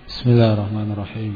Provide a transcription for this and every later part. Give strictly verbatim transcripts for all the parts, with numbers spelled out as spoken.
بسم الله الرحمن الرحيم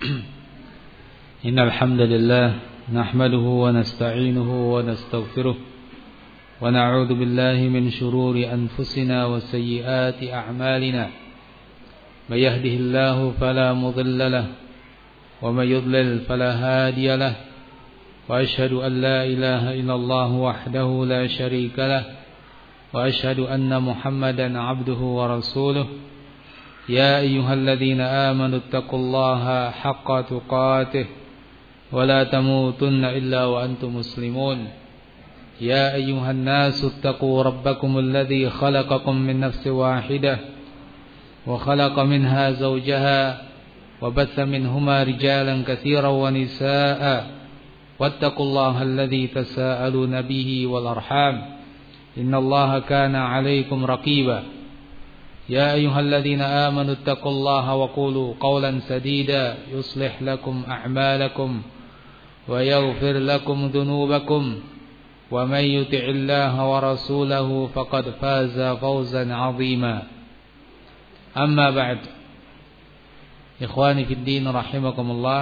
إن الحمد لله نحمده ونستعينه ونستغفره ونعوذ بالله من شرور أنفسنا وسيئات أعمالنا من يهده الله فلا مضل له ومن يضلل فلا هادي له وأشهد أن لا إله إلا الله وحده لا شريك له وأشهد أن محمدا عبده ورسوله يا أيها الذين آمنوا اتقوا الله حق تقاته ولا تموتن إلا وأنتم مسلمون يا أيها الناس اتقوا ربكم الذي خلقكم من نفس واحدة وخلق منها زوجها وبث منهما رجالا كثيرا ونساء واتقوا الله الذي تساءلون به والأرحام إن الله كان عليكم رقيبا يا أيها الذين آمنوا اتقوا الله وقولوا قولا سديدا يصلح لكم أعمالكم ويغفر لكم ذنوبكم ومن يطع الله ورسوله فقد فاز فوزا عظيما أما بعد إخواني في الدين رحمكم الله.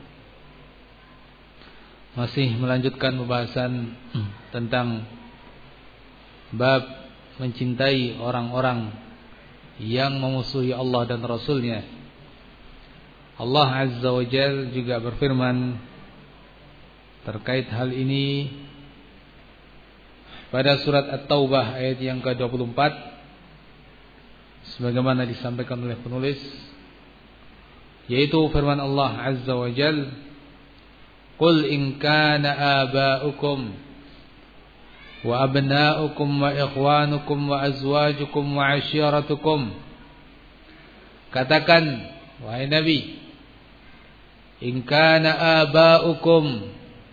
Masih melanjutkan pembahasan tentang bab mencintai orang-orang yang memusuhi Allah dan Rasulnya. Allah Azza wa Jal juga berfirman terkait hal ini pada surat At-Taubah ayat yang ke dua puluh empat, sebagaimana disampaikan oleh penulis, yaitu firman Allah Azza wa Jal, Qul in kana aba'ukum wa abna'ukum wa ikhwanukum wa azwajukum wa ashiratukum. Katakan, wahai Nabi, in kana aba'ukum,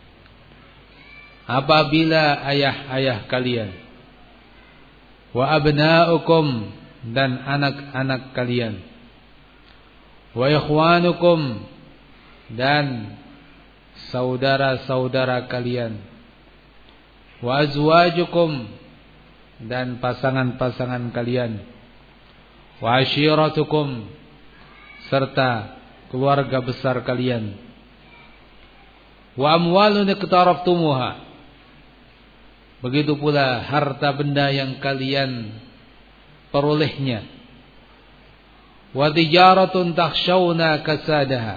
apabila ayah-ayah kalian, wa abna'ukum, dan anak-anak kalian, wa ikhwanukum, dan saudara-saudara kalian, wa azwajukum, dan pasangan-pasangan kalian, wa ashiratukum, serta keluarga besar kalian, wa amwalun iqtaraftumuha, begitu pula harta benda yang kalian perolehnya, wa tijaratun takhshawna kasadaha,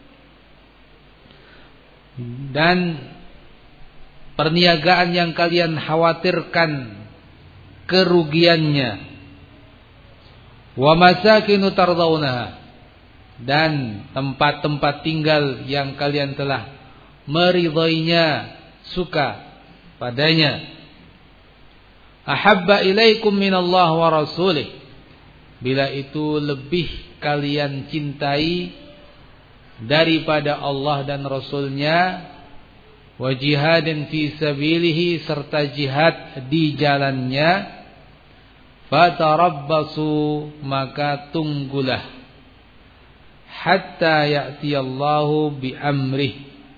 dan perniagaan yang kalian khawatirkan kerugiannya, wa masakinu tardawnaha, dan tempat-tempat tinggal yang kalian telah meridhoinya, suka padanya, ahabba ilaikum minallah wa rasulih, bila itu lebih kalian cintai daripada Allah dan Rasulnya, wa jihadin fi sabilihi, serta jihad di jalannya, fatarabbasu, maka tunggulah, hatta ya'tiyallahu bi amrih,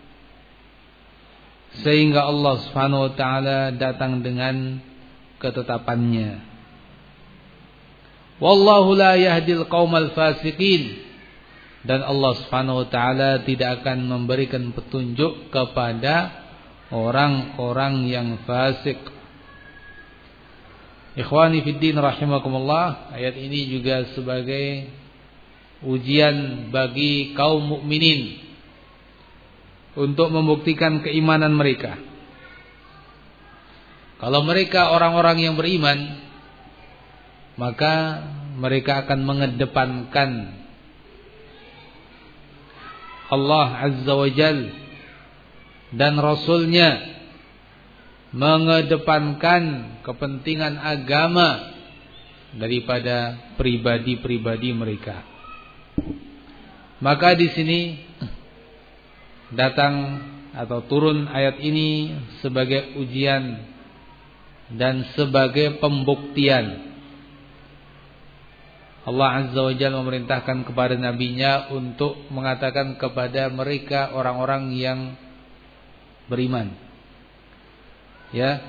sehingga Allah Subhanahu wa taala datang dengan ketetapannya. Wallahu la yahdil qaumal fasiqin, dan Allah Subhanahu wa taala tidak akan memberikan petunjuk kepada orang-orang yang fasik. Ikhwani fiddin rahimakumullah, ayat ini juga sebagai ujian bagi kaum mukminin untuk membuktikan keimanan mereka. Kalau mereka orang-orang yang beriman, maka mereka akan mengedepankan Allah Azza wa Jal dan Rasulnya, mengedepankan kepentingan agama daripada pribadi-pribadi mereka. Maka di sini datang atau turun ayat ini sebagai ujian dan sebagai pembuktian. Allah Azza wa Jalla memerintahkan kepada nabinya untuk mengatakan kepada mereka orang-orang yang beriman, ya,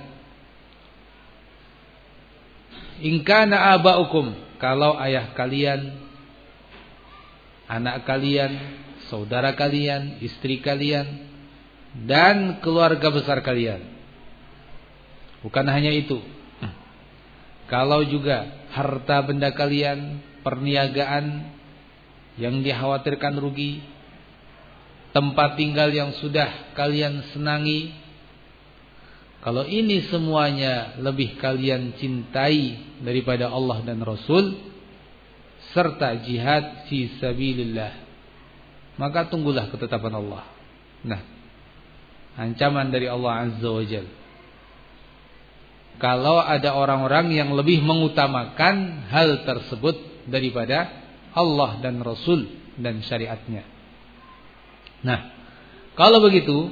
in kana aba'ukum, kalau ayah kalian, anak kalian, saudara kalian, istri kalian, dan keluarga besar kalian. Bukan hanya itu, kalau juga harta benda kalian, perniagaan yang dikhawatirkan rugi, tempat tinggal yang sudah kalian senangi, kalau ini semuanya lebih kalian cintai daripada Allah dan Rasul serta jihad fi sabilillah, maka tunggulah ketetapan Allah. Nah, ancaman dari Allah Azza wa Jalla, kalau ada orang-orang yang lebih mengutamakan hal tersebut daripada Allah dan Rasul dan syariatnya. Nah, kalau begitu,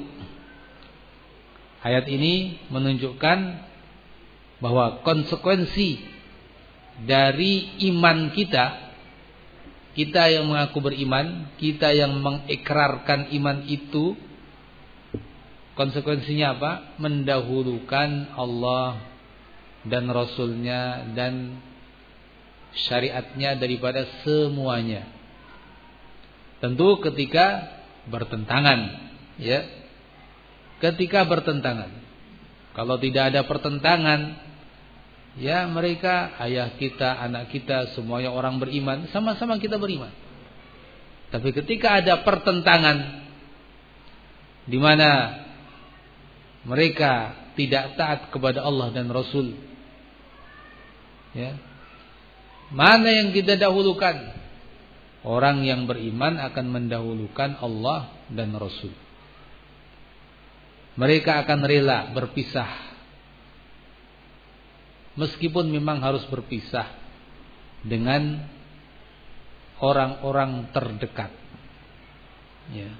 ayat ini menunjukkan bahwa konsekuensi dari iman kita, kita yang mengaku beriman, kita yang mengikrarkan iman itu, konsekuensinya apa? Mendahulukan Allah dan Rasulnya dan syariatnya daripada semuanya. Tentu ketika bertentangan, ya. Ketika bertentangan. Kalau tidak ada pertentangan, ya mereka, ayah kita, anak kita, semuanya orang beriman, sama-sama kita beriman. Tapi ketika ada pertentangan di mana mereka tidak taat kepada Allah dan Rasul, ya, mana yang kita dahulukan? Orang yang beriman akan mendahulukan Allah dan Rasul. Mereka akan rela berpisah, meskipun memang harus berpisah dengan orang-orang terdekat, ya.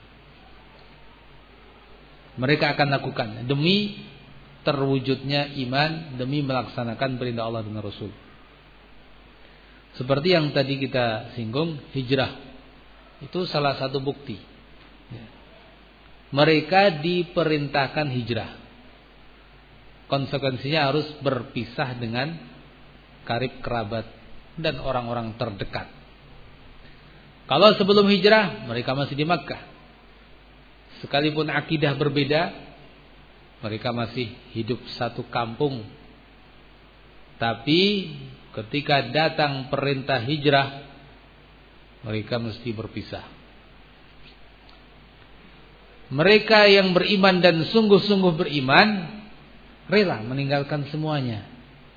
Mereka akan lakukan demi terwujudnya iman, demi melaksanakan perintah Allah dan Rasul. Seperti yang tadi kita singgung, hijrah itu salah satu bukti, ya. Mereka diperintahkan hijrah. Konsekuensinya harus berpisah dengan karib kerabat dan orang-orang terdekat. Kalau sebelum hijrah mereka masih di Makkah, sekalipun akidah berbeda, mereka masih hidup satu kampung. Tapi ketika datang perintah hijrah, mereka mesti berpisah. Mereka yang beriman dan sungguh-sungguh beriman rela meninggalkan semuanya.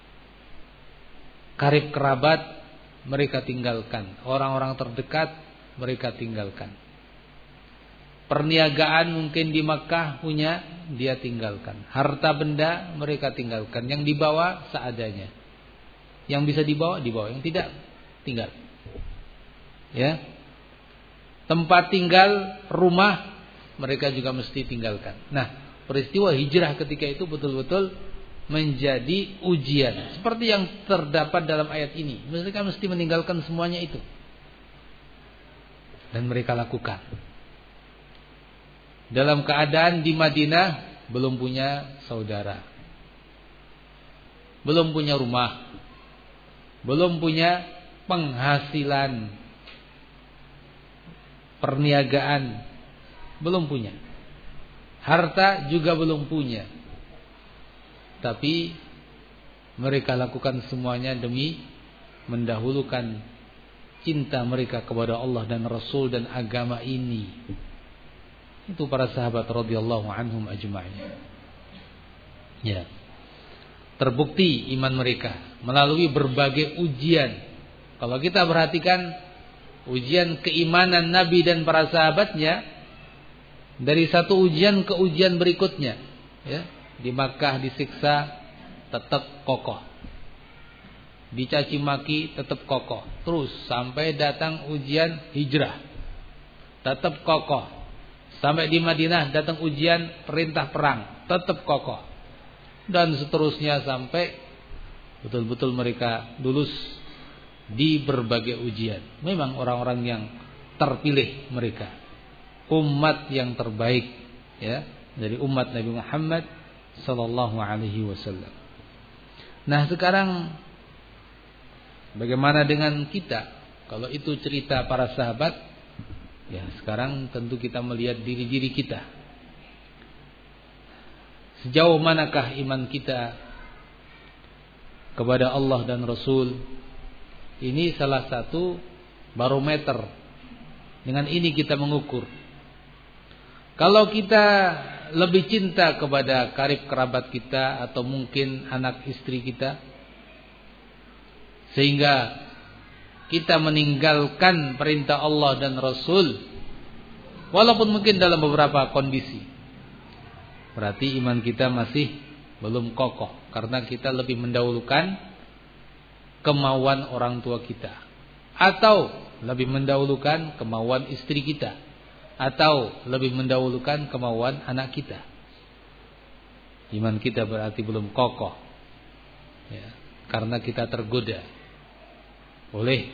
Karib kerabat mereka tinggalkan, orang-orang terdekat mereka tinggalkan. Perniagaan mungkin di Makkah punya, dia tinggalkan. Harta benda mereka tinggalkan, yang dibawa seadanya. Yang bisa dibawa dibawa, yang tidak tinggal. Ya. Tempat tinggal, rumah mereka juga mesti tinggalkan. Nah, peristiwa hijrah ketika itu betul-betul menjadi ujian, seperti yang terdapat dalam ayat ini. Mereka mesti meninggalkan semuanya itu, dan mereka lakukan. Dalam keadaan di Madinah belum punya saudara, belum punya rumah, belum punya penghasilan, perniagaan belum punya, harta juga belum punya. Tapi mereka lakukan semuanya demi mendahulukan cinta mereka kepada Allah dan Rasul dan agama ini. Itu para sahabat radhiyallahu anhum ajma'in. Ya. Terbukti iman mereka melalui berbagai ujian. Kalau kita perhatikan ujian keimanan Nabi dan para sahabatnya, dari satu ujian ke ujian berikutnya, ya. Di Makkah disiksa tetap kokoh, dicaci maki tetap kokoh, terus sampai datang ujian hijrah tetap kokoh, sampai di Madinah datang ujian perintah perang tetap kokoh, dan seterusnya sampai betul-betul mereka lulus di berbagai ujian. Memang orang-orang yang terpilih mereka, umat yang terbaik, ya, dari umat Nabi Muhammad sallallahu alaihi wasallam. Nah, sekarang bagaimana dengan kita? Kalau itu cerita para sahabat, Ya, sekarang tentu kita melihat diri-diri kita. Sejauh manakah iman kita kepada Allah dan Rasul? Ini salah satu barometer. Dengan ini kita mengukur. Kalau kita lebih cinta kepada karib kerabat kita atau mungkin anak istri kita, sehingga kita meninggalkan perintah Allah dan Rasul, walaupun mungkin dalam beberapa kondisi, berarti iman kita masih belum kokoh, karena kita lebih mendahulukan kemauan orang tua kita, atau lebih mendahulukan kemauan istri kita, atau lebih mendahulukan kemauan anak kita. Iman kita berarti belum kokoh, ya, karena kita tergoda oleh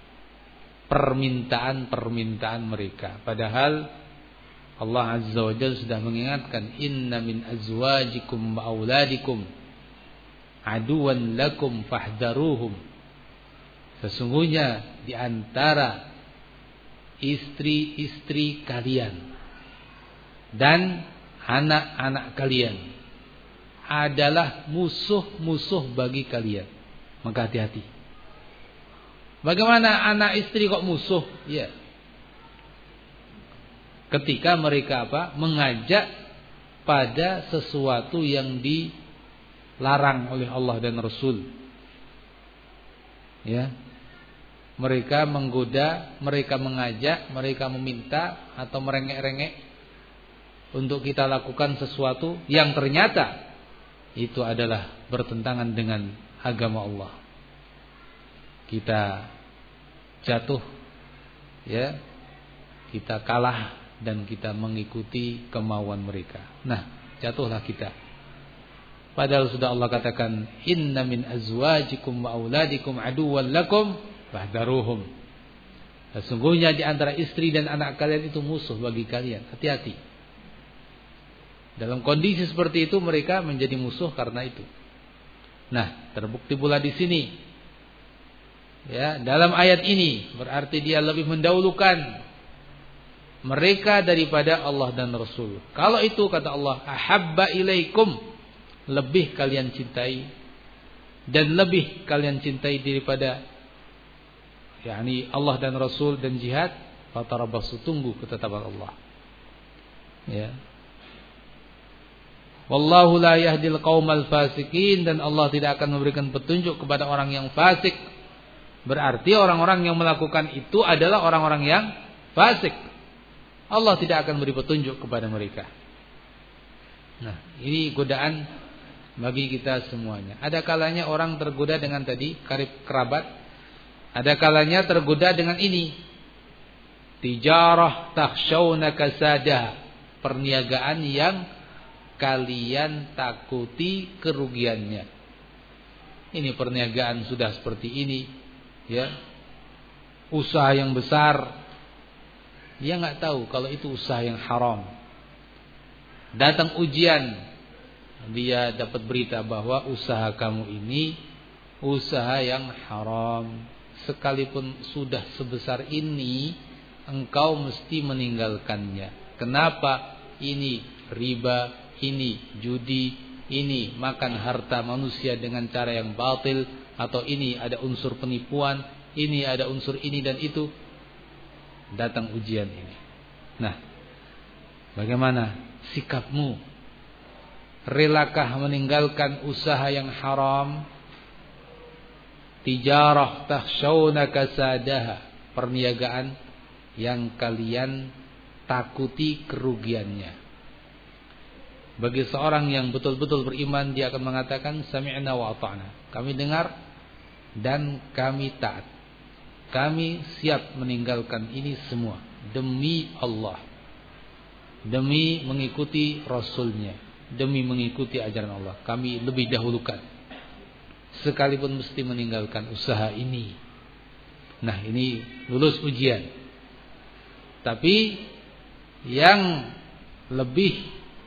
permintaan-permintaan mereka. Padahal Allah Azza wa Jalla sudah mengingatkan, inna min azwajikum wa auladikum aduwan lakum fahdharuhum. Sesungguhnya di antara istri-istri kalian dan anak-anak kalian adalah musuh-musuh bagi kalian. Maka hati-hati. Bagaimana anak istri kok musuh? Ya. Ketika mereka apa? Mengajak pada sesuatu yang dilarang oleh Allah dan Rasul. Ya. Mereka menggoda, mereka mengajak, mereka meminta atau merengek-rengek untuk kita lakukan sesuatu yang ternyata itu adalah bertentangan dengan agama Allah. Kita jatuh, ya, kita kalah dan kita mengikuti kemauan mereka. Nah, jatuhlah kita. Padahal sudah Allah katakan, inna min azwajikum wa auladikum aduwwan lakum fahdharuhum. Sesungguhnya di antara istri dan anak kalian itu musuh bagi kalian. Hati-hati. Dalam kondisi seperti itu mereka menjadi musuh karena itu. Nah, terbukti pula di sini. Ya, dalam ayat ini berarti dia lebih mendahulukan mereka daripada Allah dan Rasul. Kalau itu kata Allah, ahabba ilaikum, lebih kalian cintai dan lebih kalian cintai daripada yakni Allah dan Rasul dan jihad, fatarabbasu, tunggu ketetapan Allah. Ya. Wallahu la yahdil qaumal fasikin, dan Allah tidak akan memberikan petunjuk kepada orang yang fasik. Berarti orang-orang yang melakukan itu adalah orang-orang yang fasik. Allah tidak akan beri petunjuk kepada mereka. Nah, ini godaan bagi kita semuanya. Ada kalanya orang tergoda dengan tadi karib kerabat. Ada kalanya tergoda dengan ini. Tijarah takhshawna kasada, perniagaan yang kalian takuti kerugiannya. Ini perniagaan sudah seperti ini. Ya, usaha yang besar, dia nggak tahu kalau itu usaha yang haram. Datang ujian, dia dapat berita bahwa usaha kamu ini usaha yang haram. Sekalipun sudah sebesar ini, engkau mesti meninggalkannya. Kenapa? Ini riba, ini judi, ini makan harta manusia dengan cara yang batil, atau ini ada unsur penipuan, ini ada unsur ini dan itu. Datang ujian ini. Nah, bagaimana sikapmu? Relakah meninggalkan usaha yang haram? Tijarah takhshawna kasadaha, perniagaan yang kalian takuti kerugiannya. Bagi seorang yang betul-betul beriman, dia akan mengatakan sami'na wa ata'na. Kami dengar dan kami taat. Kami siap meninggalkan ini semua demi Allah, demi mengikuti Rasulnya, demi mengikuti ajaran Allah. Kami lebih dahulukan, sekalipun mesti meninggalkan usaha ini. Nah, ini lulus ujian. Tapi yang lebih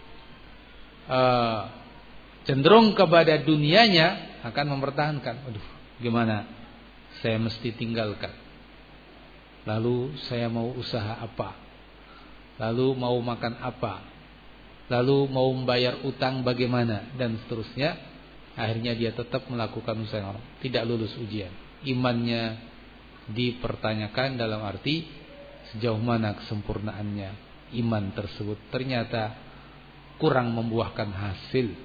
uh, cenderung kepada dunianya akan mempertahankan. Aduh, gimana? Saya mesti tinggalkan. Lalu saya mau usaha apa? Lalu mau makan apa? Lalu mau membayar utang bagaimana? Dan seterusnya. Akhirnya dia tetap melakukan usaha orang, tidak lulus ujian. Imannya dipertanyakan dalam arti sejauh mana kesempurnaannya iman tersebut. Ternyata kurang membuahkan hasil.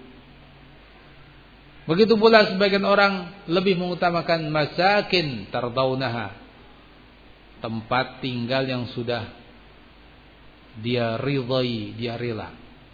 Begitu pula sebagian orang lebih mengutamakan masakin tardaunaha, tempat tinggal yang sudah dia ridhai, dia rela.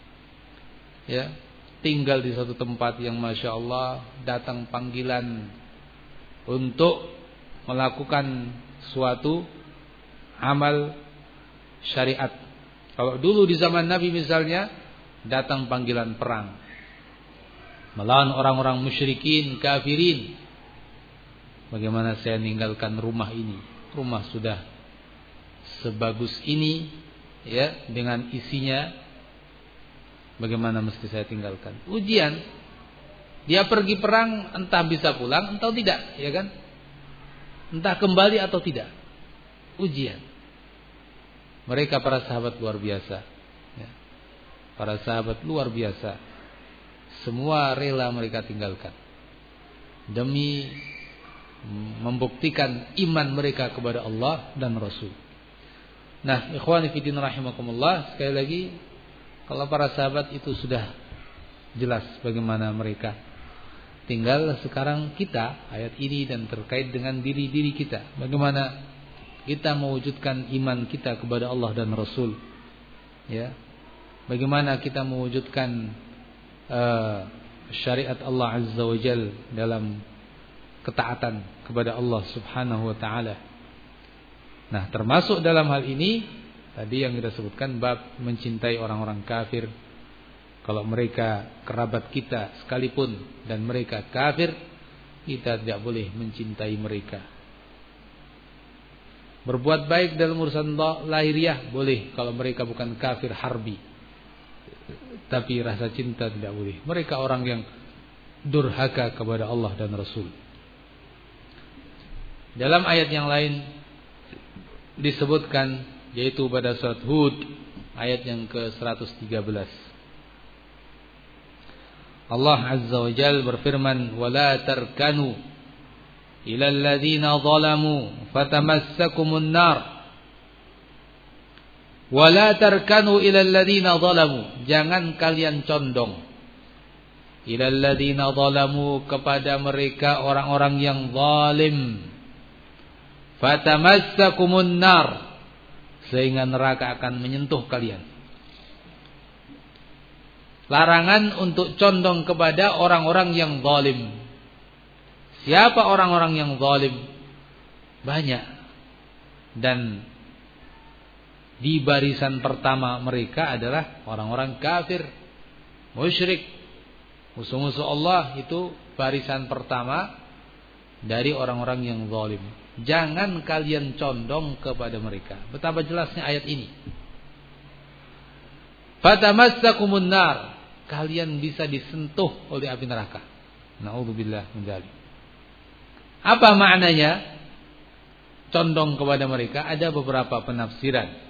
Ya, tinggal di satu tempat yang masya Allah datang panggilan untuk melakukan suatu amal syariat. Kalau dulu di zaman Nabi misalnya datang panggilan perang melawan orang-orang musyrikin, kafirin. Bagaimana saya meninggalkan rumah ini? Rumah sudah sebagus ini, ya, dengan isinya. Bagaimana mesti saya tinggalkan? Ujian. Dia pergi perang, entah bisa pulang, entah tidak, ya kan? Entah kembali atau tidak. Ujian. Mereka para sahabat luar biasa. Ya. Para sahabat luar biasa. Semua rela mereka tinggalkan demi membuktikan iman mereka kepada Allah dan Rasul. Nah, ikhwani fillah rahimakumullah, sekali lagi, kalau para sahabat itu sudah jelas bagaimana mereka. Tinggal sekarang kita, ayat ini dan terkait dengan diri-diri kita, bagaimana kita mewujudkan iman kita kepada Allah dan Rasul. Ya. Bagaimana kita mewujudkan Uh, syariat Allah Azza wa Jal dalam ketaatan kepada Allah Subhanahu wa ta'ala. Nah, termasuk dalam hal ini tadi yang kita sebutkan bab mencintai orang-orang kafir. Kalau mereka kerabat kita sekalipun dan mereka kafir, kita tidak boleh mencintai mereka. Berbuat baik dalam urusan lahiriah boleh kalau mereka bukan kafir harbi. Tapi rasa cinta tidak boleh. Mereka orang yang durhaka kepada Allah dan Rasul. Dalam ayat yang lain disebutkan, yaitu pada surat Hud ayat yang ke seratus tiga belas. Allah Azza wa Jalla berfirman, "Wala tarkanu ila alladziina zalamu fatamassakumun nar." Wala tarkanu ilal ladzina zalamu, jangan kalian condong ilal ladzina zalamu, kepada mereka orang-orang yang zalim. Fatamassakumun nar, sehingga neraka akan menyentuh kalian. Larangan untuk condong kepada orang-orang yang zalim. Siapa orang-orang yang zalim? Banyak. Dan di barisan pertama mereka adalah orang-orang kafir, musyrik, musuh-musuh Allah. Itu barisan pertama dari orang-orang yang zalim. Jangan kalian condong kepada mereka. Betapa jelasnya ayat ini. Fatamassakumun nar, kalian bisa disentuh oleh api neraka. Na'udzubillah min dzalik. Apa maknanya condong kepada mereka? Ada beberapa penafsiran.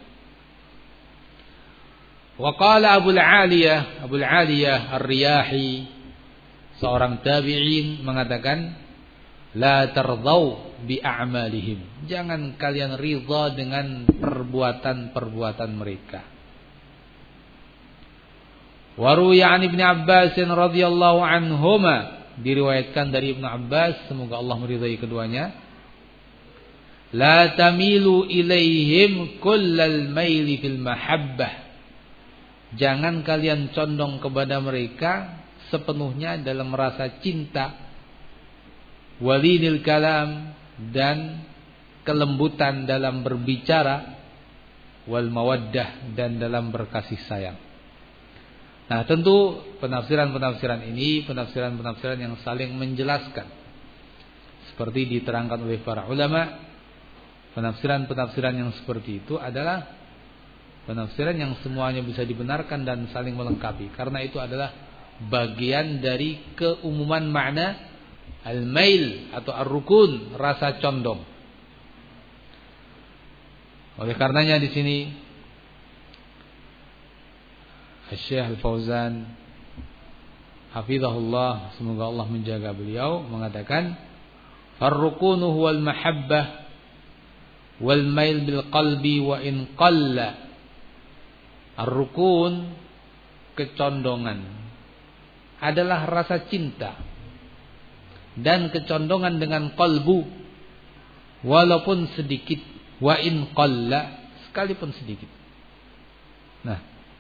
Wa qala Abu al-Aliyah, Abu al-Aliyah Ar-Riyahi, seorang tabi'in, mengatakan, la tardau bi a'malihim, jangan kalian ridha dengan perbuatan-perbuatan mereka. Wa ruwiya an Ibnu Abbas radhiyallahu anhuma, diriwayatkan dari Ibnu Abbas, semoga Allah meridai keduanya, la tamilu ilaihim kullal maili fil mahabbah, jangan kalian condong kepada mereka sepenuhnya dalam rasa cinta, walinil kalam, dan kelembutan dalam berbicara, wal mawaddah, dan dalam berkasih sayang. Nah, tentu penafsiran-penafsiran ini penafsiran-penafsiran yang saling menjelaskan, seperti diterangkan oleh para ulama. Penafsiran-penafsiran yang seperti itu adalah penafsiran yang semuanya bisa dibenarkan dan saling melengkapi, karena itu adalah bagian dari keumuman makna al-mail atau ar-rukun, rasa condong. Oleh karenanya di sini Syekh Al-Fauzan hafizahullah, semoga Allah menjaga beliau, mengatakan ar-rukunu huwal mahabbah wal mail bil qalbi wa in qalla. Ar-rukun, kecondongan, adalah rasa cinta dan kecondongan dengan qalbu walaupun sedikit, wa in qalla, sekalipun sedikit. Nah,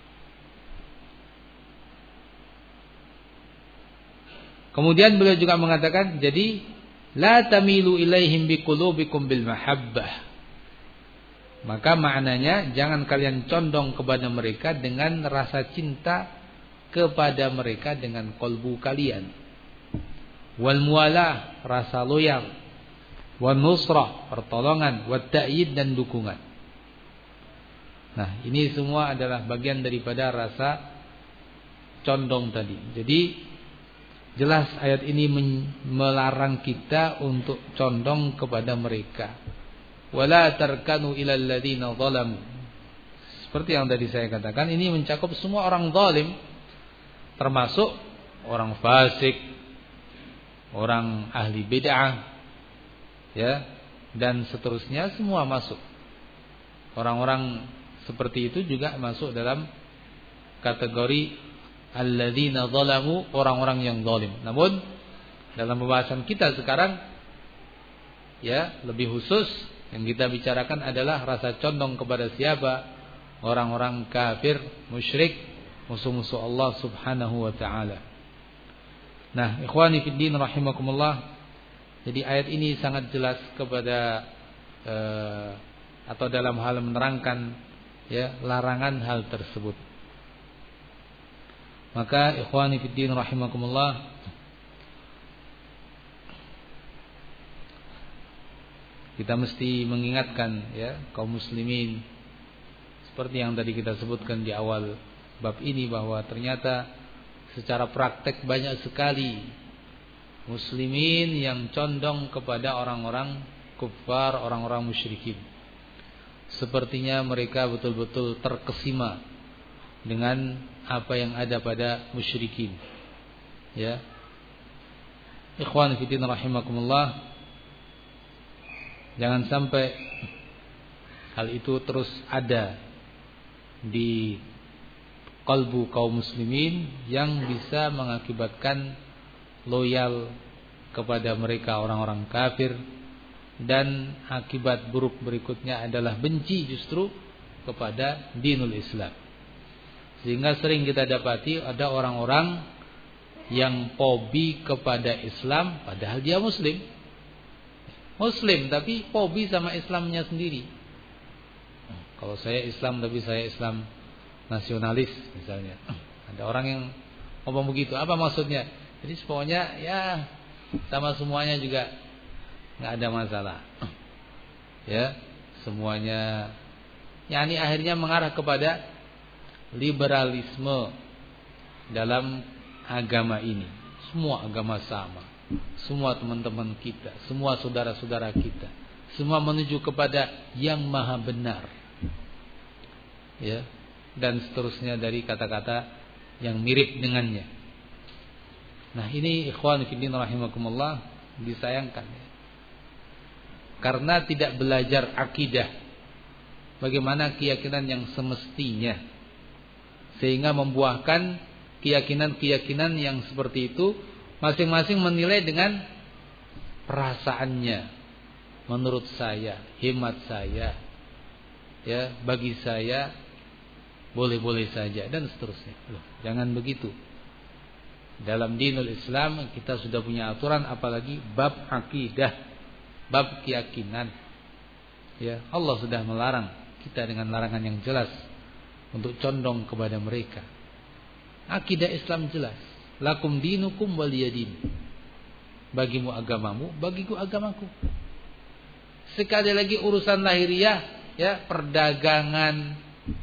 kemudian beliau juga mengatakan, jadi la tamilu ilaihim biqulubikum bil mahabbah. Maka maknanya jangan kalian condong kepada mereka dengan rasa cinta kepada mereka dengan qalbu kalian. Wal muwalah, rasa loyal. Wan nusrah, pertolongan. Wat ta'yid, dan dukungan. Nah, ini semua adalah bagian daripada rasa condong tadi. Jadi jelas ayat ini melarang kita untuk condong kepada mereka. Wala tarkanu ilal ladzina zalamu. Seperti yang tadi saya katakan, ini mencakup semua orang zalim, termasuk orang fasik, orang ahli bid'ah, ya, dan seterusnya, semua masuk. Orang-orang seperti itu juga masuk dalam kategori alladzina zalamu, orang-orang yang zalim. Namun dalam pembahasan kita sekarang, ya, lebih khusus yang kita bicarakan adalah rasa condong kepada siapa? Orang-orang kafir, musyrik, musuh-musuh Allah Subhanahu wa taala. Nah, ikhwani fid din rahimakumullah. Jadi ayat ini sangat jelas kepada eh, atau dalam hal menerangkan, ya, larangan hal tersebut. Maka ikhwani fid din rahimakumullah, kita mesti mengingatkan, ya, kaum muslimin, seperti yang tadi kita sebutkan di awal bab ini, bahwa ternyata secara praktek banyak sekali muslimin yang condong kepada orang-orang kufar, orang-orang musyrikin. Sepertinya mereka betul-betul terkesima dengan apa yang ada pada musyrikin. Ya, ikhwan fillah rahimakumullah, jangan sampai hal itu terus ada di kalbu kaum muslimin yang bisa mengakibatkan loyal kepada mereka orang-orang kafir, dan akibat buruk berikutnya adalah benci justru kepada dinul Islam. Sehingga sering kita dapati ada orang-orang yang fobi kepada Islam padahal dia muslim. Muslim tapi fobi sama Islamnya sendiri. Kalau saya Islam tapi saya Islam nasionalis misalnya. Ada orang yang ngomong begitu. Apa maksudnya? Jadi pokoknya ya sama semuanya juga nggak ada masalah. Ya, semuanya. Ya, ini akhirnya mengarah kepada liberalisme dalam agama ini. Semua agama sama. Semua teman-teman kita, semua saudara-saudara kita, semua menuju kepada yang maha benar. Ya, dan seterusnya dari kata-kata yang mirip dengannya. Nah, ini ikhwan fillah rahimakumullah disayangkan, ya. Karena tidak belajar akidah, bagaimana keyakinan yang semestinya, sehingga membuahkan keyakinan-keyakinan yang seperti itu. Masing-masing menilai dengan perasaannya. Menurut saya, hemat saya, ya, bagi saya boleh-boleh saja, dan seterusnya. Loh, jangan begitu. Dalam dinul Islam kita sudah punya aturan, apalagi bab akidah, bab keyakinan. Ya, Allah sudah melarang kita dengan larangan yang jelas untuk condong kepada mereka. Akidah Islam jelas. Lakum dinukum waliyadin. Bagimu agamamu, bagiku agamaku. Sekali lagi urusan lahiriah, ya, perdagangan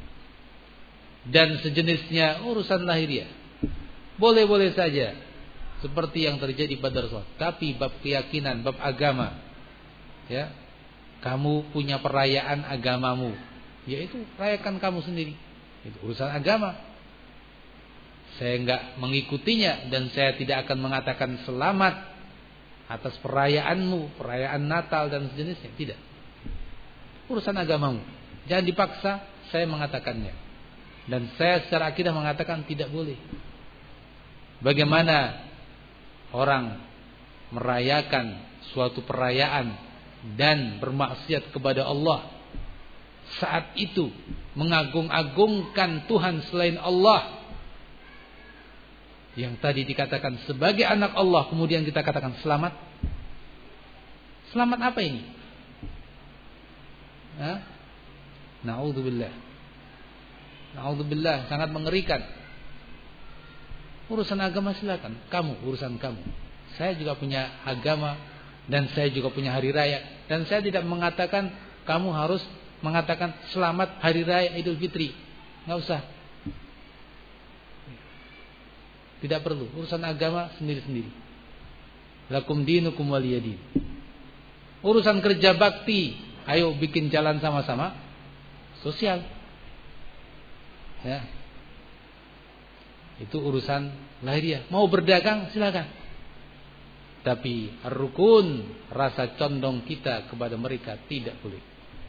dan sejenisnya, urusan lahiriah boleh-boleh saja, seperti yang terjadi pada Rasul. Tapi bab keyakinan, bab agama, ya, Kamu punya perayaan agamamu, yaitu rayakan kamu sendiri. Itu urusan agama. Saya enggak mengikutinya dan saya tidak akan mengatakan selamat atas perayaanmu, perayaan Natal dan sejenisnya. Tidak. Urusan agamamu. Jangan dipaksa saya mengatakannya. Dan saya secara akidah mengatakan tidak boleh. Bagaimana orang merayakan suatu perayaan dan bermaksiat kepada Allah, saat itu mengagung-agungkan Tuhan selain Allah, yang tadi dikatakan sebagai anak Allah, kemudian kita katakan selamat. Selamat apa ini? Hah? Na'udzubillah. Na'udzubillah, sangat mengerikan. Urusan agama silakan, kamu urusan kamu. Saya juga punya agama dan saya juga punya hari raya, dan saya tidak mengatakan kamu harus mengatakan selamat hari raya Idul Fitri. Enggak usah. Tidak perlu, urusan agama sendiri-sendiri. Lakum dinukum waliyadin. Urusan kerja bakti, ayo bikin jalan sama-sama, sosial. Ya. Itu urusan lahiriah. Mau berdagang silakan. Tapi rukun, rasa condong kita kepada mereka tidak boleh.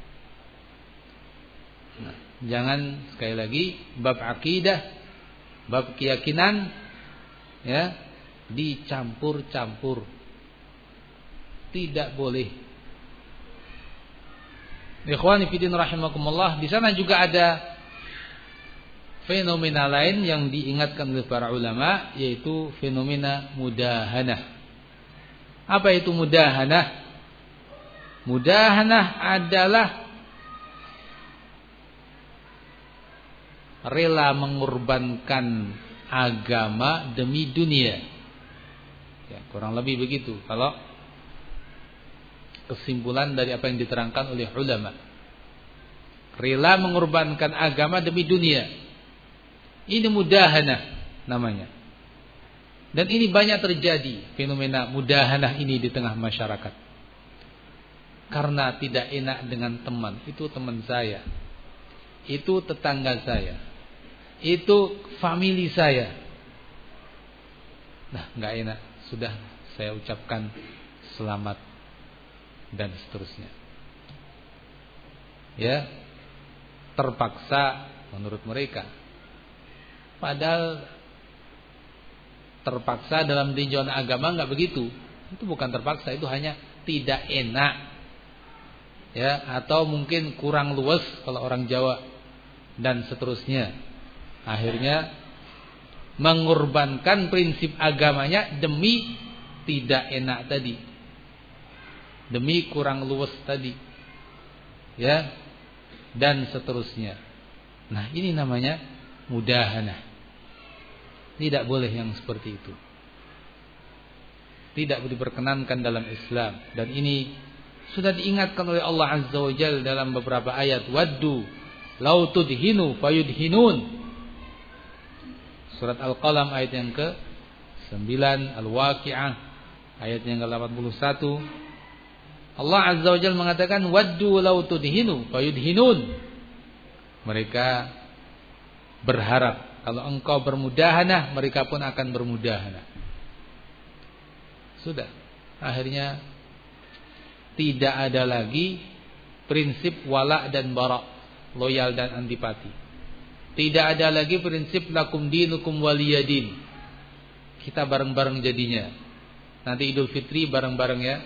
Nah, jangan sekali lagi bab akidah, bab keyakinan, ya, dicampur-campur. Tidak boleh. Ikhwani fillah rahimakumullah, di sana juga ada fenomena lain yang diingatkan oleh para ulama, yaitu fenomena mudahanah. Apa itu mudahanah? Mudahanah adalah rela mengorbankan agama demi dunia. Ya, kurang lebih begitu kalau kesimpulan dari apa yang diterangkan oleh ulama. Rela mengorbankan agama demi dunia. Ini mudahanah namanya. Dan ini banyak terjadi fenomena mudahanah ini di tengah masyarakat. Karena tidak enak dengan teman. Itu teman saya, itu tetangga saya, itu famili saya. Nah, gak enak. Sudah saya ucapkan selamat dan seterusnya. Ya, terpaksa menurut mereka. Padahal terpaksa dalam tinjauan agama enggak begitu. Itu bukan terpaksa, itu hanya tidak enak. Ya, atau mungkin kurang luwes kalau orang Jawa dan seterusnya. Akhirnya mengorbankan prinsip agamanya demi tidak enak tadi. Demi kurang luwes tadi. Ya, dan seterusnya. Nah, ini namanya mudahanah. Tidak boleh yang seperti itu. Tidak diperkenankan dalam Islam. Dan ini sudah diingatkan oleh Allah Azza wa Jalla dalam beberapa ayat. Waddu lau tudhinu fayudhinun. Surat Al-Qalam ayat yang ke sembilan, Al-Waqi'ah ayat yang ke delapan puluh satu. Allah Azza wa Jalla mengatakan waddu lau tudhinu fayudhinun. Mereka berharap kalau engkau bermudahanah, mereka pun akan bermudahanah. Sudah. Akhirnya tidak ada lagi prinsip wala dan bara, loyal dan antipati. Tidak ada lagi prinsip lakum dinukum waliyadin. Kita bareng-bareng jadinya. Nanti Idul Fitri bareng-bareng ya.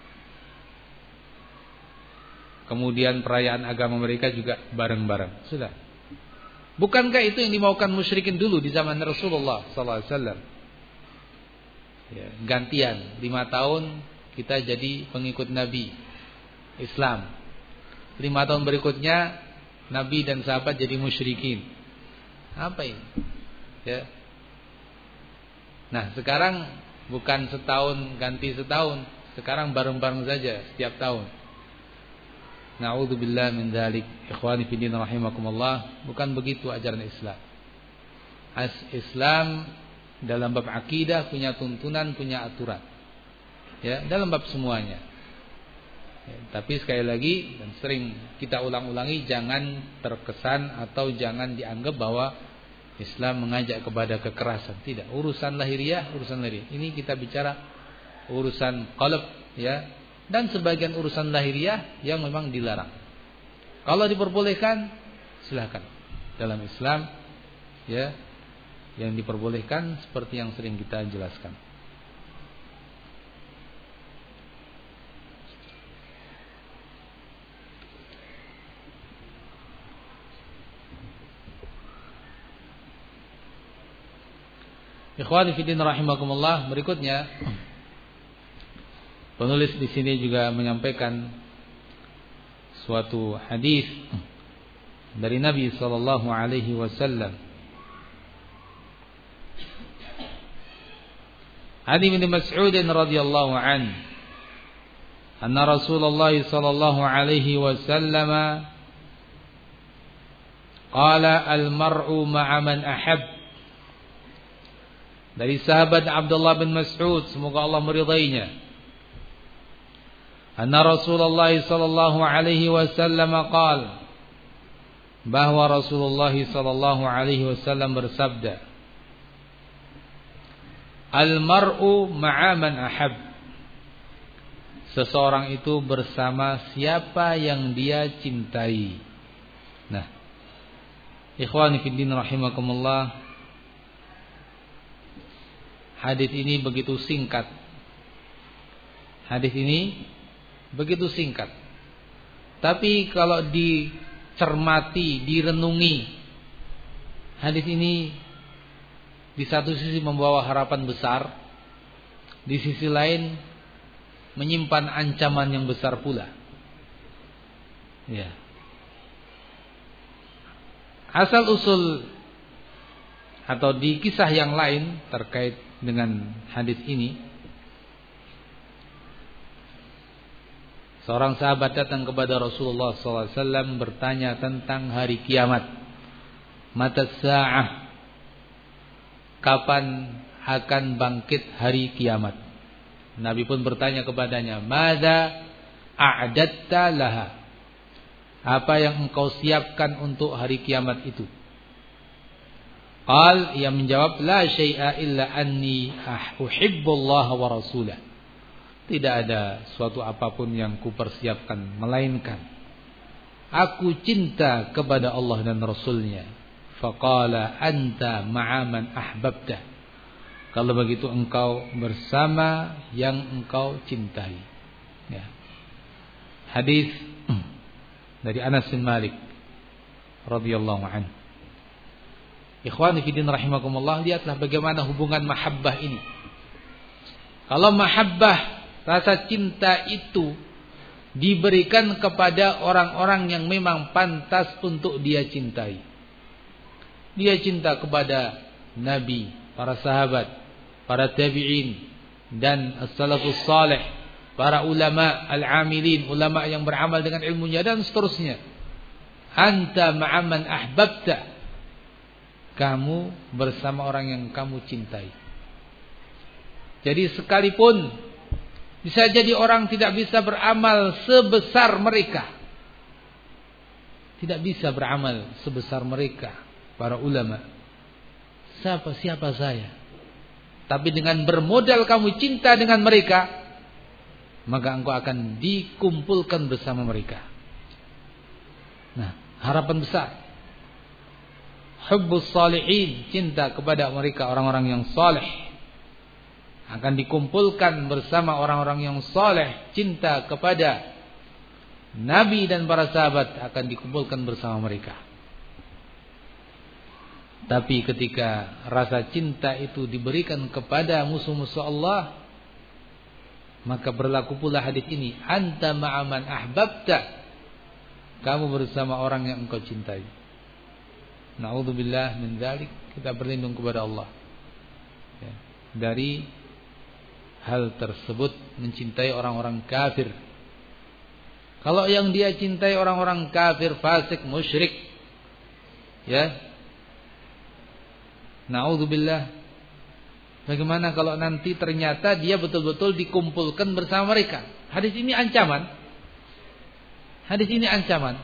Kemudian perayaan agama mereka juga bareng-bareng. Sudah. Bukankah itu yang dimaukan musyrikin dulu di zaman Rasulullah sallallahu alaihi wasallam? Ya, gantian lima tahun kita jadi pengikut Nabi Islam. Lima tahun berikutnya Nabi dan sahabat jadi musyrikin. Apa ini? Ya. Nah, sekarang bukan setahun ganti setahun, sekarang bareng-bareng saja setiap tahun. Na'udzubillah min dzalik. Ikhwani fi din rahimakumullah, bukan begitu ajaran Islam. As Islam dalam bab akidah punya tuntunan, punya aturan. Ya, dalam bab semuanya. Ya, tapi sekali lagi dan sering kita ulang-ulangi, jangan terkesan atau jangan dianggap bahwa Islam mengajak kepada kekerasan. Tidak, urusan lahiriah, urusan lahiriah. Ini kita bicara urusan qalb, ya, dan sebagian urusan lahiriah yang memang dilarang. Kalau diperbolehkan, silakan. Dalam Islam, ya, yang diperbolehkan seperti yang sering kita jelaskan. Ikhwani fillah rahimakumullah, berikutnya penulis di sini juga menyampaikan suatu hadis dari Nabi sallallahu alaihi wasallam. Hadis bin Mas'ud radhiyallahu an, anna Rasulullah sallallahu alaihi wasallam qala al-mar'u ma'a man ahab. Dari sahabat Abdullah bin Mas'ud, semoga Allah meridainya, anna Rasulullah sallallahu alaihi wasallam qala, bahwa Rasulullah sallallahu alaihi wasallam bersabda, al-mar'u ma'a man ahab. Seseorang itu bersama siapa yang dia cintai. Nah, ikhwani fiddin rahimakumullah, hadis ini begitu singkat. Hadis ini begitu singkat. Tapi kalau dicermati, direnungi, hadis ini di satu sisi membawa harapan besar, di sisi lain menyimpan ancaman yang besar pula. Ya. Asal usul atau di kisah yang lain terkait dengan hadis ini, seorang sahabat datang kepada Rasulullah sallallahu alaihi wasallam bertanya tentang hari kiamat. Mata sa'ah, kapan akan bangkit hari kiamat? Nabi pun bertanya kepadanya, madza a'datta laha, apa yang engkau siapkan untuk hari kiamat itu? Qal, ia menjawab, la syai'a illa anni uhibbullaha wa rasulah. Tidak ada suatu apapun yang kupersiapkan melainkan aku cinta kepada Allah dan Rasulnya. Faqala anta ma'a man ahbabta. Kalau begitu engkau bersama yang engkau cintai. Ya. Hadis dari Anas bin Malik radhiyallahu anhu. Ikhwani fillah rahimakumullah, lihatlah bagaimana hubungan mahabbah ini. Kalau mahabbah, rasa cinta itu diberikan kepada orang-orang yang memang pantas untuk dia cintai. Dia cinta kepada Nabi, para sahabat, para tabi'in, dan as-salafus salih, para ulama al-amilin, ulama yang beramal dengan ilmunya, dan seterusnya. Anta ma'aman ahbabta, kamu bersama orang yang kamu cintai. Jadi sekalipun bisa jadi orang tidak bisa beramal sebesar mereka, tidak bisa beramal sebesar mereka, para ulama. Siapa siapa saya? Tapi dengan bermodal kamu cinta dengan mereka, maka engkau akan dikumpulkan bersama mereka. Nah, harapan besar. Hubbus salihin, cinta kepada mereka orang-orang yang saleh, akan dikumpulkan bersama orang-orang yang saleh. Cinta kepada Nabi dan para sahabat akan dikumpulkan bersama mereka. Tapi ketika rasa cinta itu diberikan kepada musuh-musuh Allah, maka berlaku pula hadis ini, anta ma'aman ahbabta, kamu bersama orang yang engkau cintai. Na'udzubillah min dzalik, kita berlindung kepada Allah ya, dari hal tersebut, mencintai orang-orang kafir. Kalau yang dia cintai orang-orang kafir, fasik, musyrik, ya, na'udzubillah, bagaimana kalau nanti ternyata dia betul-betul dikumpulkan bersama mereka? Hadis ini ancaman. Hadis ini ancaman.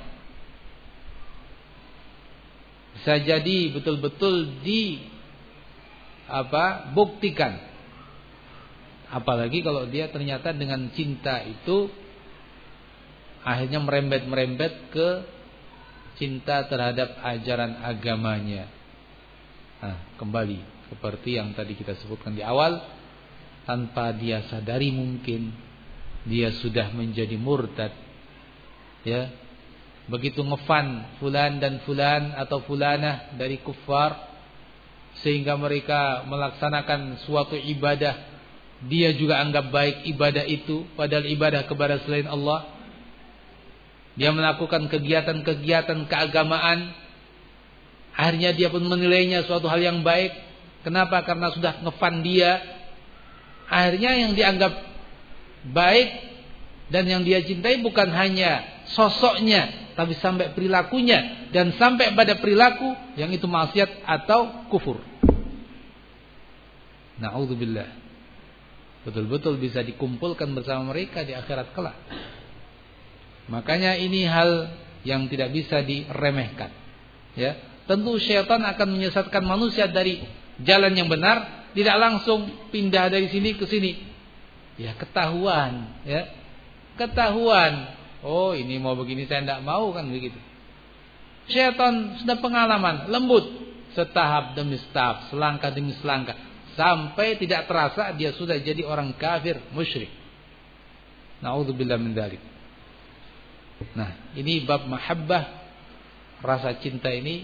Bisa jadi betul-betul di apa? Buktikan. Apalagi kalau dia ternyata dengan cinta itu akhirnya merembet-merembet ke cinta terhadap ajaran agamanya. Nah, kembali seperti yang tadi kita sebutkan di awal, tanpa dia sadari mungkin dia sudah menjadi murtad. Ya. Begitu ngefan fulan dan fulan atau fulanah dari kuffar sehingga mereka melaksanakan suatu ibadah, dia juga anggap baik ibadah itu padahal ibadah kepada selain Allah. Dia melakukan kegiatan-kegiatan keagamaan, akhirnya dia pun menilainya suatu hal yang baik. Kenapa? Karena sudah ngefan dia. Akhirnya yang dianggap baik dan yang dia cintai bukan hanya sosoknya, tapi sampai perilakunya, dan sampai pada perilaku yang itu maksiat atau kufur. Na'udzubillah. Betul-betul bisa dikumpulkan bersama mereka di akhirat kelak. Makanya ini hal yang tidak bisa diremehkan. Ya, tentu syaitan akan menyesatkan manusia dari jalan yang benar, tidak langsung pindah dari sini ke sini. Ya, ketahuan, ya. Ketahuan. Oh, ini mau begini saya tidak mau, kan begitu. Syaitan sudah pengalaman, lembut, setahap demi setahap, selangkah demi selangkah, sampai tidak terasa dia sudah jadi orang kafir, musyrik. Na'udzubillah min dzalik. Nah, ini bab mahabbah, rasa cinta ini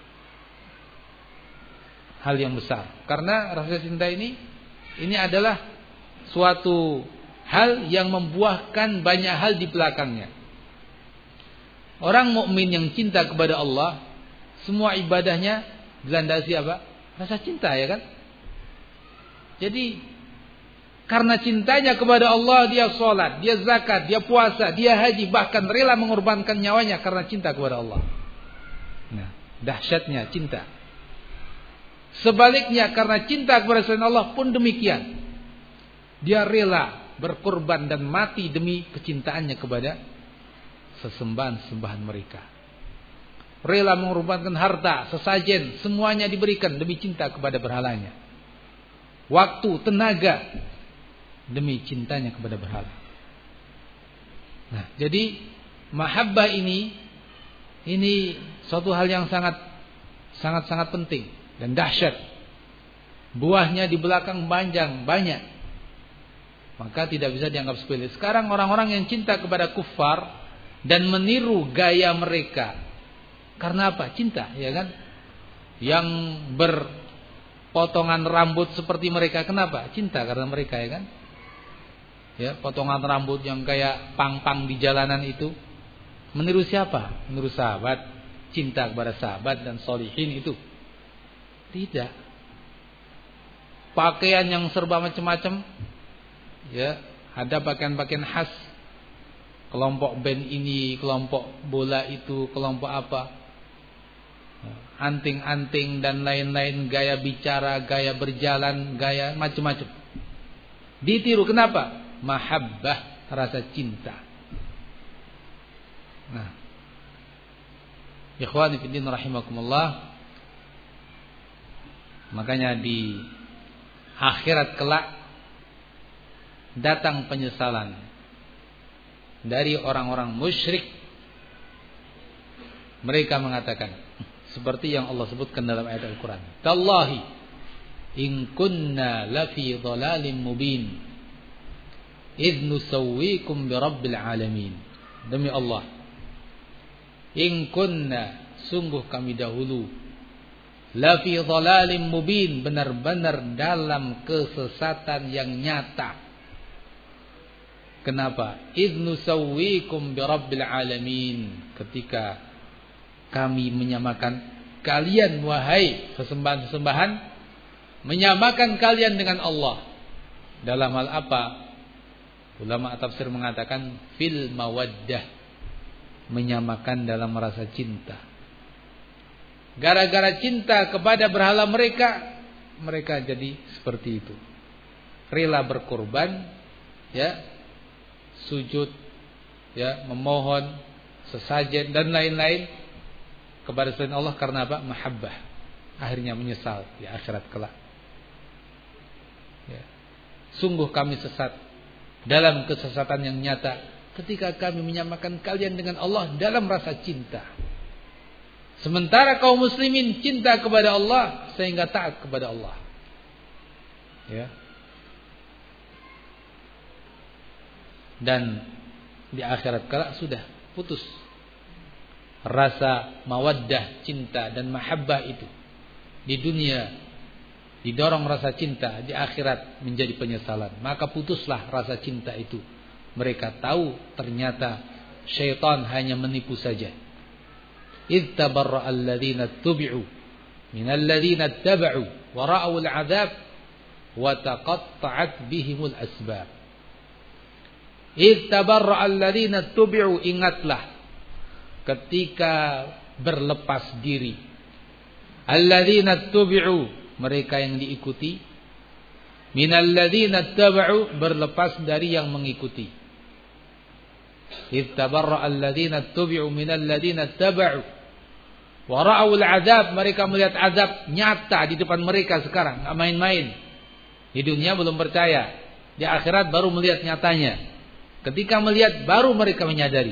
hal yang besar. Karena rasa cinta ini ini adalah suatu hal yang membuahkan banyak hal di belakangnya. Orang mukmin yang cinta kepada Allah, semua ibadahnya dilandasi apa? Rasa cinta, ya kan? Jadi karena cintanya kepada Allah, dia sholat, dia zakat, dia puasa, dia haji, bahkan rela mengorbankan nyawanya karena cinta kepada Allah. Nah, dahsyatnya cinta. Sebaliknya, karena cinta kepada selain Allah pun demikian. Dia rela berkorban dan mati demi kecintaannya kepada sesembahan-sembahan mereka. Rela mengorbankan harta, sesajen, semuanya diberikan demi cinta kepada berhalanya. Waktu, tenaga, demi cintanya kepada berhala. Nah, jadi mahabbah ini ini suatu hal yang sangat sangat sangat penting dan dahsyat. Buahnya di belakang panjang, banyak. Maka tidak bisa dianggap sepele. Sekarang orang-orang yang cinta kepada kuffar dan meniru gaya mereka. Karena apa? Cinta, ya kan? Yang berpotongan rambut seperti mereka, kenapa? Cinta karena mereka, ya kan? Ya, potongan rambut yang kayak pang-pang di jalanan itu. Meniru siapa? Meniru sahabat, cinta kepada sahabat dan sholihin itu. Tidak. Pakaian yang serba macam-macam. Ya, ada pakaian-pakaian khas kelompok band ini, kelompok bola itu, kelompok apa, anting-anting dan lain-lain, gaya bicara, gaya berjalan, gaya macam-macam. Ditiru, kenapa? Mahabbah, rasa cinta. Nah, ikhwani fiddin rahimakumullah, makanya di akhirat kelak datang penyesalan dari orang-orang musyrik. Mereka mengatakan seperti yang Allah sebutkan dalam ayat Al-Quran, tallahi in kunna lafi dhalalin mubin idh nusawwikum birabbil alamin. Demi Allah, in kunna, sungguh kami dahulu, lafi dhalalin mubin, benar-benar dalam kesesatan yang nyata. Kenapa? Idh nusawwikum birabbil alamin, ketika kami menyamakan kalian, wahai sesembahan-sesembahan, menyamakan kalian dengan Allah. Dalam hal apa? Ulama tafsir mengatakan fil mawaddah, menyamakan dalam rasa cinta. Gara-gara cinta kepada berhala mereka, mereka jadi seperti itu. Rela berkorban, ya, sujud, ya, memohon, sesajen dan lain-lain kepada selain Allah karena apa? Mahabbah. Akhirnya menyesal di akhirat kelak. Ya. Sungguh kami sesat dalam kesesatan yang nyata ketika kami menyamakan kalian dengan Allah dalam rasa cinta. Sementara kaum muslimin cinta kepada Allah sehingga taat kepada Allah. Ya. Dan di akhirat kelak sudah putus rasa mawaddah, cinta dan mahabbah itu. Di dunia didorong rasa cinta, di akhirat menjadi penyesalan. Maka putuslah rasa cinta itu. Mereka tahu ternyata syaitan hanya menipu saja. Idz tabarra'a alladziina tubi'u minal ladziina ittaba'u wa ra'aw al'adzab wa taqatta'at bihimul asbab. Idz tabarra'a alladziina tubi'u, ingatlah ketika berlepas diri. Alladziina tubi'u, mereka yang diikuti. Minal ladziina ittaba'u, berlepas dari yang mengikuti. Idz tabarra'a alladziina tubi'u minal ladziina ittaba'u wa ra'aw al'adzab, mereka melihat azab nyata di depan mereka sekarang, enggak main-main. Di dunia belum percaya, di akhirat baru melihat nyatanya. Ketika melihat baru mereka menyadari.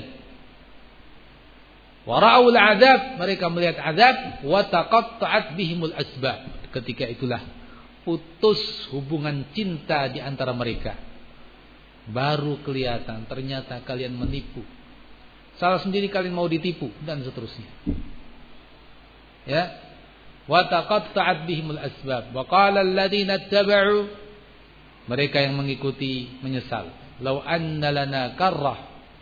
Wa ra'aw al'adzab, mereka melihat azab, wa taqatta'at bihimul asbab. Ketika itulah putus hubungan cinta di antara mereka. Baru kelihatan ternyata kalian menipu. Salah sendiri kalian mau ditipu dan seterusnya. Ya. Wa taqatta'at bihimul asbab. Wa qala alladziina ittaba'u, mereka yang mengikuti menyesal. Lau anna lana karrah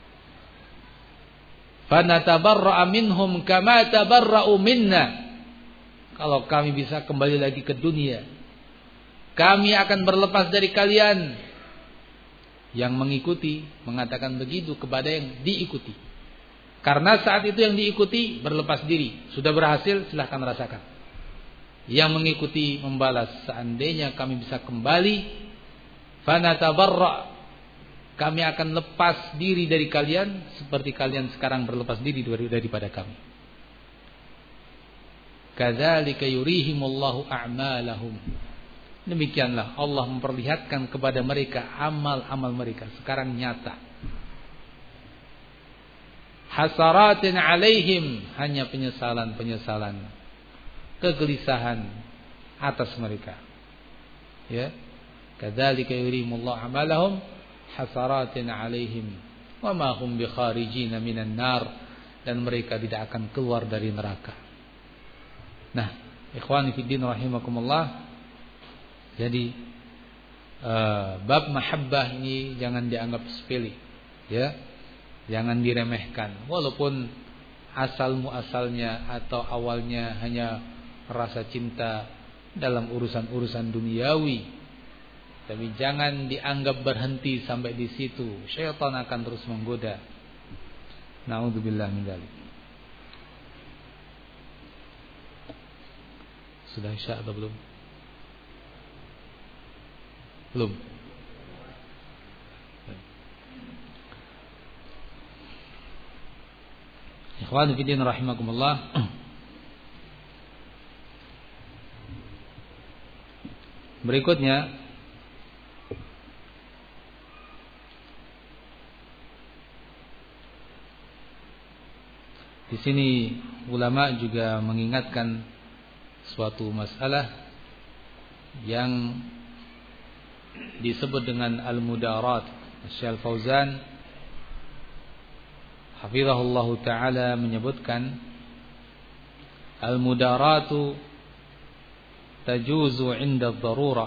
fanatabarra'a minhum kama tabarra'u minna. Kalau kami bisa kembali lagi ke dunia, kami akan berlepas dari kalian. Yang mengikuti mengatakan begitu kepada yang diikuti. Karena saat itu yang diikuti berlepas diri, sudah berhasil, silahkan rasakan. Yang mengikuti membalas, seandainya kami bisa kembali, fanatabarra', kami akan lepas diri dari kalian seperti kalian sekarang berlepas diri daripada kami. Kadzalika yurihimullahu a'malahum. Demikianlah Allah memperlihatkan kepada mereka amal-amal mereka sekarang nyata. Hasaratin alaihim, hanya penyesalan-penyesalan, kegelisahan atas mereka. Ya. Kadzalika yurihimullahu a'malahum hasaratin alaihim wa ma hum bikharijin minan nar, dan mereka tidak akan keluar dari neraka. Nah, ikhwani fiddin rahimakumullah, jadi uh, bab mahabbah ini jangan dianggap sepele, ya, jangan diremehkan. Walaupun asal muasalnya atau awalnya hanya rasa cinta dalam urusan-urusan duniawi, tapi jangan dianggap berhenti sampai di situ. Syaitan akan terus menggoda. Na'udzubillah min dzalik. Sudah isya atau belum? Belum. Ikhwan fillah rahimakumullah. Berikutnya di sini ulama juga mengingatkan suatu masalah yang disebut dengan al-mudarat. Syekh Fauzan hafizahullah taala menyebutkan al-mudaratu tajuzu 'inda ad-darurah.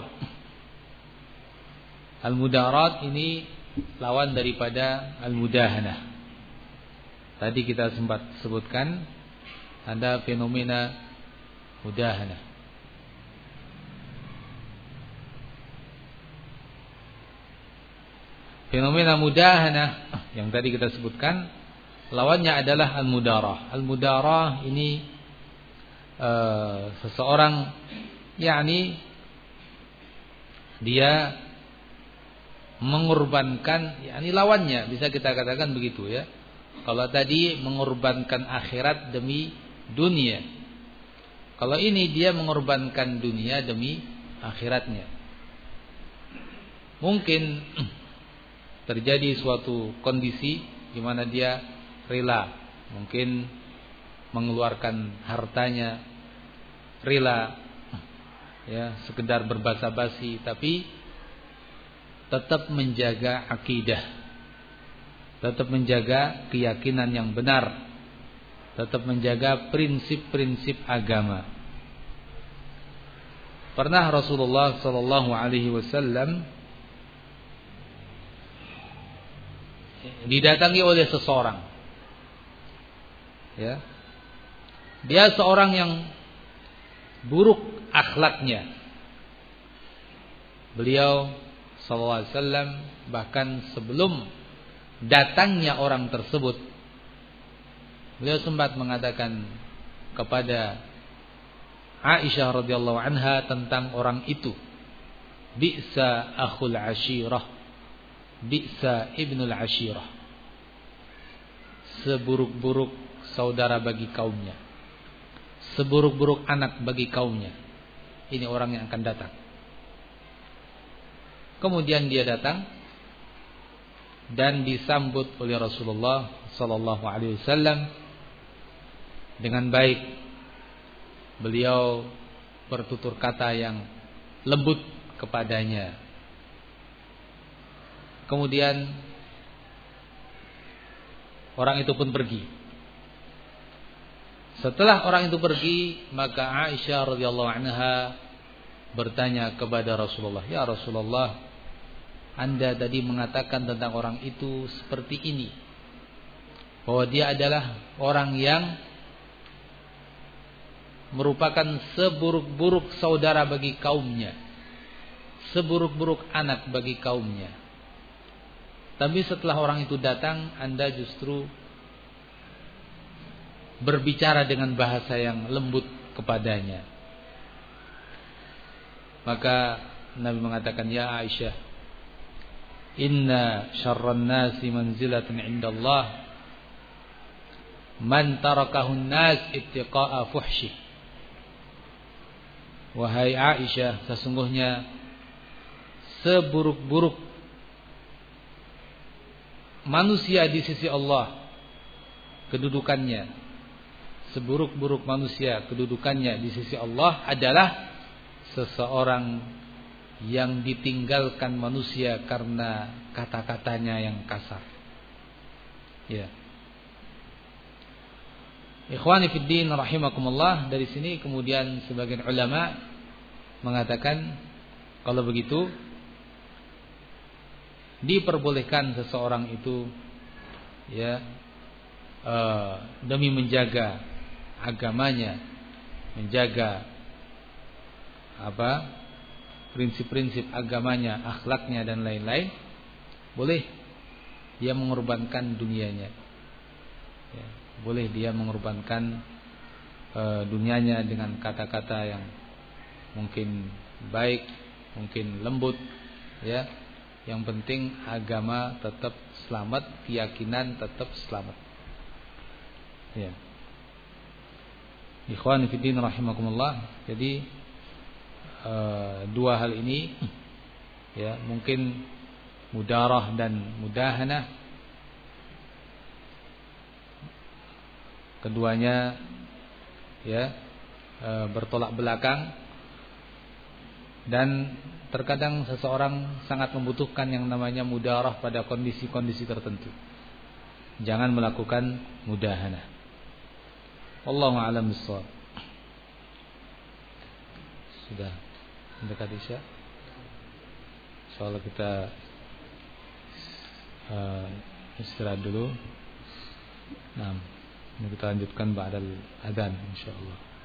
Al-mudarat ini lawan daripada al-mudahanah. Tadi kita sempat sebutkan ada fenomena mudahanah. Fenomena mudahanah yang tadi kita sebutkan lawannya adalah al-mudarah. Al-mudarah ini uh, seseorang, yakni dia mengorbankan, yakni lawannya, bisa kita katakan begitu ya, Kalau tadi mengorbankan akhirat demi dunia, kalau ini dia mengorbankan dunia demi akhiratnya. Mungkin terjadi suatu kondisi di mana dia rela, mungkin mengeluarkan hartanya, rela ya sekedar berbasa-basi, tapi tetap menjaga akidah, tetap menjaga keyakinan yang benar, tetap menjaga prinsip-prinsip agama. Pernah Rasulullah sallallahu alaihi wasallam didatangi oleh seseorang, ya, dia seorang yang buruk akhlaknya. Beliau sallallahu alaihi wasallam bahkan sebelum datangnya orang tersebut, beliau sempat mengatakan kepada Aisyah radhiyallahu anha tentang orang itu, bi'sa akhul ashirah, bi'sa ibnul ashirah, seburuk-buruk saudara bagi kaumnya, seburuk-buruk anak bagi kaumnya. Ini orang yang akan datang. Kemudian dia datang dan disambut oleh Rasulullah sallallahu alaihi wasallam dengan baik. Beliau bertutur kata yang lembut kepadanya. Kemudian orang itu pun pergi. Setelah orang itu pergi, maka Aisyah radhiyallahu anha bertanya kepada Rasulullah, "Ya Rasulullah, Anda tadi mengatakan tentang orang itu seperti ini, bahwa dia adalah orang yang merupakan seburuk-buruk saudara bagi kaumnya, seburuk-buruk anak bagi kaumnya. Tapi setelah orang itu datang, Anda justru berbicara dengan bahasa yang lembut kepadanya." Maka Nabi mengatakan, "Ya Aisyah, inna syarran nasi manzilatan indallah man tarakahun nas ittiqa'a fuhsyih." Wahai Aisyah, sesungguhnya seburuk-buruk manusia di sisi Allah kedudukannya, seburuk-buruk manusia kedudukannya di sisi Allah adalah seseorang yang ditinggalkan manusia karena kata-katanya yang kasar. Ya. Ikhwani fid din rahimakumullah, dari sini kemudian sebagian ulama mengatakan kalau begitu diperbolehkan seseorang itu ya uh, demi menjaga agamanya, menjaga apa prinsip-prinsip agamanya, akhlaknya dan lain-lain, boleh dia mengorbankan dunianya, ya, boleh dia mengorbankan uh, dunianya dengan kata-kata yang mungkin baik, mungkin lembut, ya. Yang penting agama tetap selamat, keyakinan tetap selamat. Ya. Ikhwan fillah rahimakumullah. Jadi e, dua hal ini, ya, mungkin mudarah dan mudahanah, keduanya ya e, bertolak belakang, dan terkadang seseorang sangat membutuhkan yang namanya mudarah pada kondisi-kondisi tertentu. Jangan melakukan mudahanah. Wallahu a'lam bishawab. Sudah mendekat Isya. Insyaallah kita uh, istirahat dulu. Nah, kita lanjutkan ba'dal adzan insyaallah.